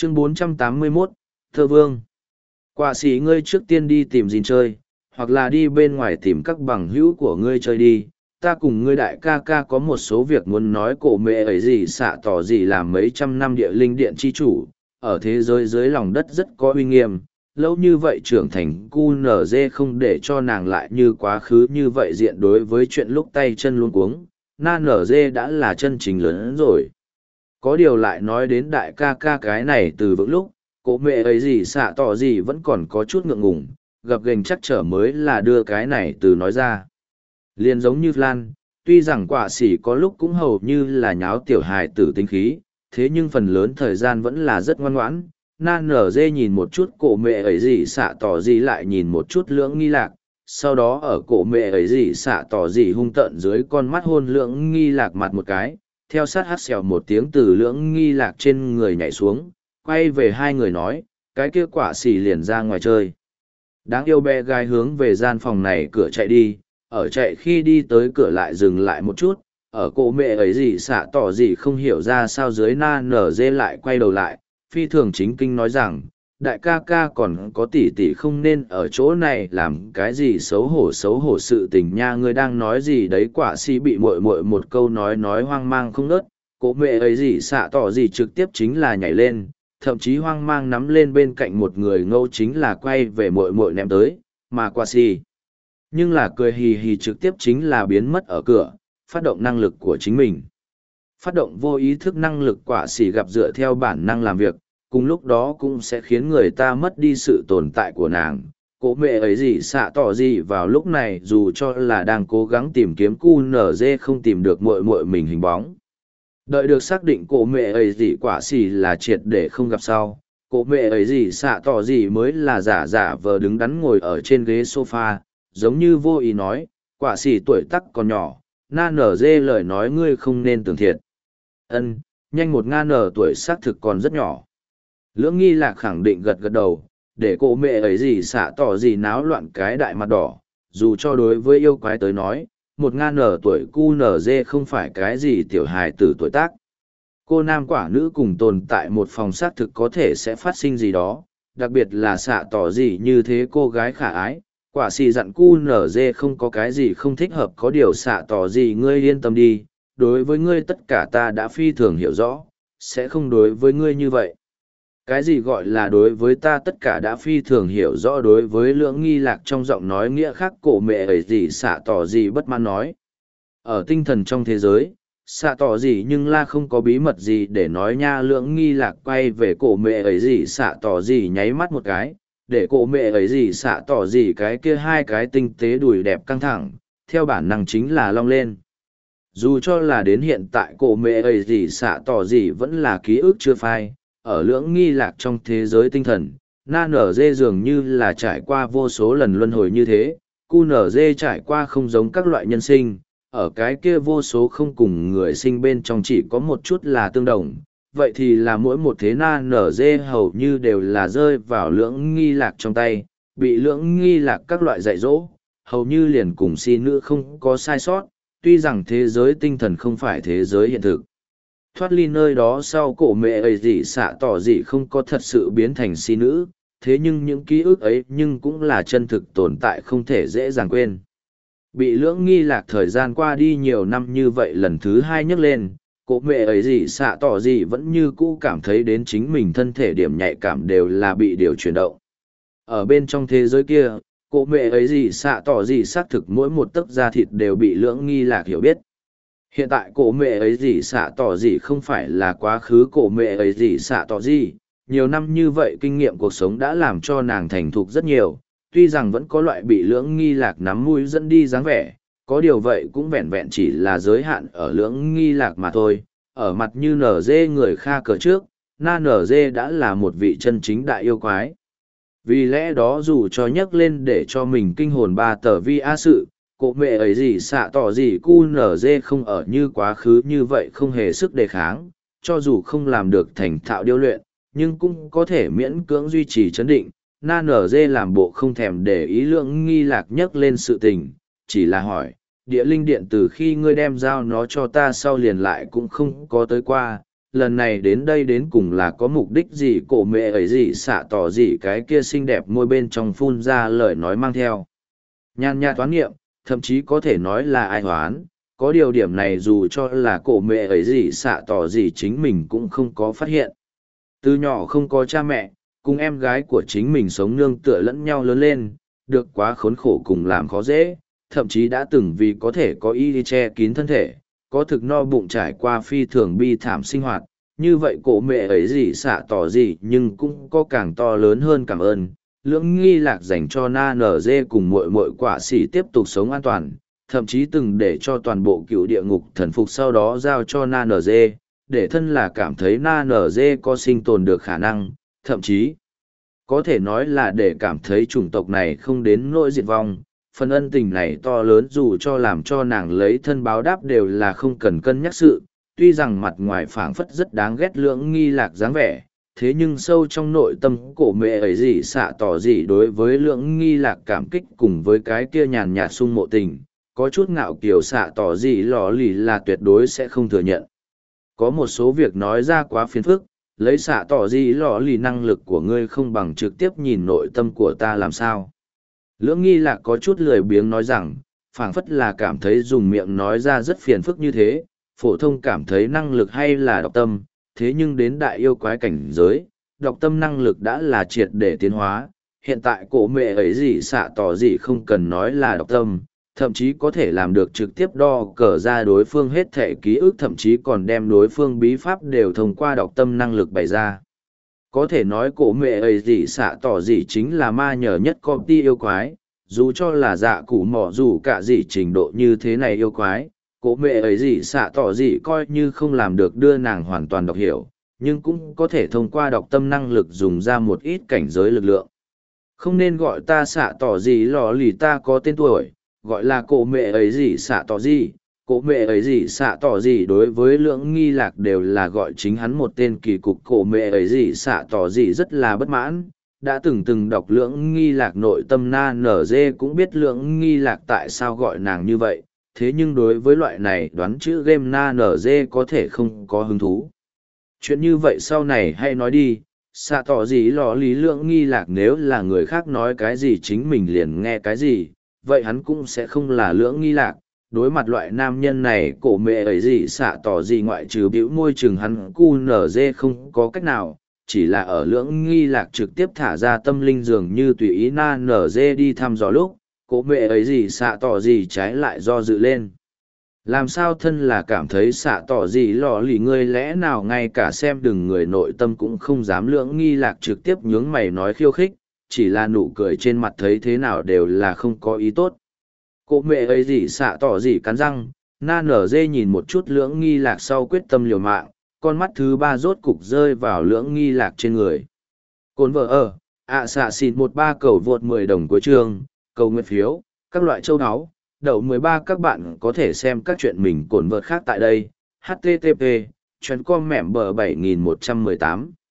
Chương 481, Thơ Vương. Quả sĩ ngươi trước tiên đi tìm gìn chơi, hoặc là đi bên ngoài tìm các bằng hữu của ngươi chơi đi. Ta cùng ngươi đại ca ca có một số việc muốn nói. Cổ mẹ ấy gì xạ tỏ gì làm mấy trăm năm địa linh điện chi chủ, ở thế giới dưới lòng đất rất có uy nghiêm. Lâu như vậy trưởng thành QNZ không để cho nàng lại như quá khứ như vậy diện đối với chuyện lúc tay chân luôn cuống. Na NG đã là chân chính lớn rồi. Có điều lại nói đến đại ca ca cái này từ vững lúc, cổ mẹ ấy gì xạ tỏ gì vẫn còn có chút ngượng ngùng, gập ghềnh chắc trở mới là đưa cái này từ nói ra. Liền giống như Flan, tuy rằng quả sỉ có lúc cũng hầu như là nháo tiểu hài tử tinh khí, thế nhưng phần lớn thời gian vẫn là rất ngoan ngoãn. Na nở dê nhìn một chút cổ mẹ ấy gì xạ tỏ gì lại nhìn một chút lưỡng nghi lạc, sau đó ở cổ mẹ ấy gì xạ tỏ gì hung tợn dưới con mắt hôn lưỡng nghi lạc mặt một cái, theo sát hát xèo một tiếng từ lưỡng nghi lạc trên người nhảy xuống, quay về hai người nói, cái kia quả xỉ liền ra ngoài chơi. Đáng yêu bé gái hướng về gian phòng này cửa chạy đi, ở chạy khi đi tới cửa lại dừng lại một chút, ở cổ mẹ ấy gì xạ tỏ gì không hiểu ra sao dưới na nở dê lại quay đầu lại, phi thường chính kinh nói rằng, đại ca ca còn có tỷ tỷ không nên ở chỗ này làm cái gì xấu hổ sự tình nha. Ngươi đang nói gì đấy? Quả si bị muội muội một câu nói hoang mang không nớt, cổ mẹ ấy gì xạ tỏ gì trực tiếp chính là nhảy lên, thậm chí hoang mang nắm lên bên cạnh một người ngâu chính là quay về muội muội ném tới, mà quả si nhưng là cười hì hì trực tiếp chính là biến mất ở cửa, phát động năng lực của chính mình. Phát động vô ý thức năng lực quả xỉ gặp dựa theo bản năng làm việc, cùng lúc đó cũng sẽ khiến người ta mất đi sự tồn tại của nàng. Cổ mẹ ấy gì xạ tỏ gì vào lúc này dù cho là đang cố gắng tìm kiếm QNZ không tìm được muội muội mình hình bóng. Đợi được xác định cổ mẹ ấy gì quả xỉ là triệt để không gặp sau, cổ mẹ ấy gì xạ tỏ gì mới là giả vờ đứng đắn ngồi ở trên ghế sofa, giống như vô ý nói, quả xỉ tuổi tắc còn nhỏ, na nở dê lời nói ngươi không nên tưởng thiệt. Ân, nhanh một nga nở tuổi xác thực còn rất nhỏ. Lưỡng nghi lạc khẳng định gật gật đầu, để cô mẹ ấy gì xả tỏ gì náo loạn cái đại mặt đỏ, dù cho đối với yêu quái tới nói, một nga nở tuổi cu nở dê không phải cái gì tiểu hài tử tuổi tác. Cô nam quả nữ cùng tồn tại một phòng xác thực có thể sẽ phát sinh gì đó, đặc biệt là xạ tỏ gì như thế cô gái khả ái. Quả xì dặn cu nở dê không có cái gì không thích hợp, có điều xạ tỏ gì ngươi yên tâm đi, đối với ngươi tất cả ta đã phi thường hiểu rõ, sẽ không đối với ngươi như vậy. Cái gì gọi là đối với ta tất cả đã phi thường hiểu rõ? Đối với lưỡng nghi lạc trong giọng nói nghĩa khác cổ mẹ ấy gì xạ tỏ gì bất mãn nói. Ở tinh thần trong thế giới, xạ tỏ gì nhưng la không có bí mật gì để nói nha. Lưỡng nghi lạc quay về cổ mẹ ấy gì xạ tỏ gì nháy mắt một cái, để cổ mẹ ấy gì xạ tỏ gì cái kia hai cái tinh tế đùi đẹp căng thẳng, theo bản năng chính là long lên. Dù cho là đến hiện tại cổ mẹ ấy gì xạ tỏ gì vẫn là ký ức chưa phai, ở lưỡng nghi lạc trong thế giới tinh thần, na nở dê dường như là trải qua vô số lần luân hồi như thế, cu nở dê trải qua không giống các loại nhân sinh, ở cái kia vô số không cùng người sinh bên trong chỉ có một chút là tương đồng. Vậy thì là mỗi một thế na nở dê hầu như đều là rơi vào lưỡng nghi lạc trong tay, bị lưỡng nghi lạc các loại dạy dỗ, hầu như liền cùng si nữ không có sai sót, tuy rằng thế giới tinh thần không phải thế giới hiện thực. Thoát ly nơi đó sau cổ mẹ ấy gì xạ tỏ gì không có thật sự biến thành si nữ, thế nhưng những ký ức ấy nhưng cũng là chân thực tồn tại không thể dễ dàng quên. Bị lưỡng nghi lạc thời gian qua đi nhiều năm như vậy lần thứ hai nhấc lên, cổ mẹ ấy gì xạ tỏ gì vẫn như cũ cảm thấy đến chính mình thân thể điểm nhạy cảm đều là bị điều chuyển động. Ở bên trong thế giới kia, cổ mẹ ấy gì xạ tỏ gì xác thực mỗi một tấc da thịt đều bị lưỡng nghi lạc hiểu biết. Hiện tại cổ mẹ ấy gì xạ tỏ gì không phải là quá khứ cổ mẹ ấy gì xạ tỏ gì, nhiều năm như vậy kinh nghiệm cuộc sống đã làm cho nàng thành thục rất nhiều, tuy rằng vẫn có loại bị lưỡng nghi lạc nắm mũi dẫn đi dáng vẻ, có điều vậy cũng vẹn vẹn chỉ là giới hạn ở lưỡng nghi lạc mà thôi. Ở mặt như nở dê người kha cờ trước, na nở dê đã là một vị chân chính đại yêu quái. Vì lẽ đó dù cho nhắc lên để cho mình kinh hồn ba tờ vi a sự, cổ mẹ ấy gì xạ tỏ gì cu nở dê không ở như quá khứ như vậy không hề sức đề kháng, cho dù không làm được thành thạo điêu luyện, nhưng cũng có thể miễn cưỡng duy trì chấn định. Na nở dê làm bộ không thèm để ý lưỡng nghi lạc nhắc lên sự tình, chỉ là hỏi, địa linh điện từ khi ngươi đem giao nó cho ta sau liền lại cũng không có tới qua, lần này đến đây đến cùng là có mục đích gì, cổ mẹ ấy gì xạ tỏ gì cái kia xinh đẹp môi bên trong phun ra lời nói mang theo. Nhàn nhạt toán nghiệm, thậm chí có thể nói là ai hoán, có điều điểm này dù cho là cổ mẹ ấy gì xạ tỏ gì chính mình cũng không có phát hiện. Từ nhỏ không có cha mẹ, cùng em gái của chính mình sống nương tựa lẫn nhau lớn lên, được quá khốn khổ cùng làm khó dễ, thậm chí đã từng vì có thể có y che kín thân thể, có thực no bụng trải qua phi thường bi thảm sinh hoạt. Như vậy cổ mẹ ấy gì xạ tỏ gì nhưng cũng có càng to lớn hơn cảm ơn. Lưỡng nghi lạc dành cho na nở dê cùng muội muội quả xỉ tiếp tục sống an toàn, thậm chí từng để cho toàn bộ cựu địa ngục thần phục sau đó giao cho na nở dê, để thân là cảm thấy na nở dê có sinh tồn được khả năng, thậm chí có thể nói là để cảm thấy chủng tộc này không đến nỗi diệt vong. Phần ân tình này to lớn dù cho làm cho nàng lấy thân báo đáp đều là không cần cân nhắc sự, tuy rằng mặt ngoài phảng phất rất đáng ghét lưỡng nghi lạc dáng vẻ, thế nhưng sâu trong nội tâm cổ mẹ ấy gì xạ tỏ gì đối với lưỡng nghi lạc cảm kích cùng với cái kia nhàn nhạt sung mộ tình, có chút ngạo kiều xạ tỏ gì lò lì là tuyệt đối sẽ không thừa nhận. Có một số việc nói ra quá phiền phức, lấy xạ tỏ gì lò lì năng lực của ngươi không bằng trực tiếp nhìn nội tâm của ta làm sao. Lưỡng nghi lạc có chút lười biếng nói rằng, phảng phất là cảm thấy dùng miệng nói ra rất phiền phức như thế, phổ thông cảm thấy năng lực hay là đọc tâm, thế nhưng đến đại yêu quái cảnh giới, đọc tâm năng lực đã là triệt để tiến hóa. Hiện tại cổ mẹ ấy gì xạ tỏ gì không cần nói là đọc tâm, thậm chí có thể làm được trực tiếp đo cờ ra đối phương hết thể ký ức, thậm chí còn đem đối phương bí pháp đều thông qua đọc tâm năng lực bày ra. Có thể nói cổ mẹ ấy gì xạ tỏ gì chính là ma nhờ nhất công ty yêu quái, dù cho là dạ củ mỏ dù cả gì trình độ như thế này yêu quái, cổ mẹ ấy gì xạ tỏ gì coi như không làm được đưa nàng hoàn toàn đọc hiểu, nhưng cũng có thể thông qua đọc tâm năng lực dùng ra một ít cảnh giới lực lượng. Không nên gọi ta xạ tỏ gì lò lì, ta có tên tuổi, gọi là cổ mẹ ấy gì xạ tỏ gì. Cổ mẹ ấy gì xạ tỏ gì đối với lưỡng nghi lạc đều là gọi chính hắn một tên kỳ cục. Cổ mẹ ấy gì xạ tỏ gì rất là bất mãn, đã từng đọc lưỡng nghi lạc nội tâm na nở dê cũng biết lưỡng nghi lạc tại sao gọi nàng như vậy, thế nhưng đối với loại này đoán chữ game na nở dê có thể không có hứng thú. Chuyện như vậy sau này hay nói đi, xạ tỏ gì lò lý lưỡng nghi lạc nếu là người khác nói cái gì chính mình liền nghe cái gì, vậy hắn cũng sẽ không là lưỡng nghi lạc. Đối mặt loại nam nhân này cổ mẹ ấy gì xạ tỏ gì ngoại trừ bĩu môi chừng hắn cu nở dê không có cách nào, chỉ là ở lưỡng nghi lạc trực tiếp thả ra tâm linh dường như tùy ý na nở dê đi thăm dò lúc, cổ mẹ ấy gì xạ tỏ gì trái lại do dự lên. Làm sao thân là cảm thấy xạ tỏ gì lò lì ngươi lẽ nào ngay cả xem đừng người nội tâm cũng không dám lưỡng nghi lạc trực tiếp nhướng mày nói khiêu khích, chỉ là nụ cười trên mặt thấy thế nào đều là không có ý tốt. Cô mẹ ấy gì xạ tỏ gì cắn răng, na nở dê nhìn một chút lưỡng nghi lạc sau quyết tâm liều mạng, con mắt thứ ba rốt cục rơi vào lưỡng nghi lạc trên người. Cồn vợ ở, xạ xịn 13 cầu vượt 10 đồng cuối chương, cầu nguyện phiếu, các loại châu áo, đậu 13 các bạn có thể xem các chuyện mình cồn vợt khác tại đây, http, chuyến com mẻm bờ 7118.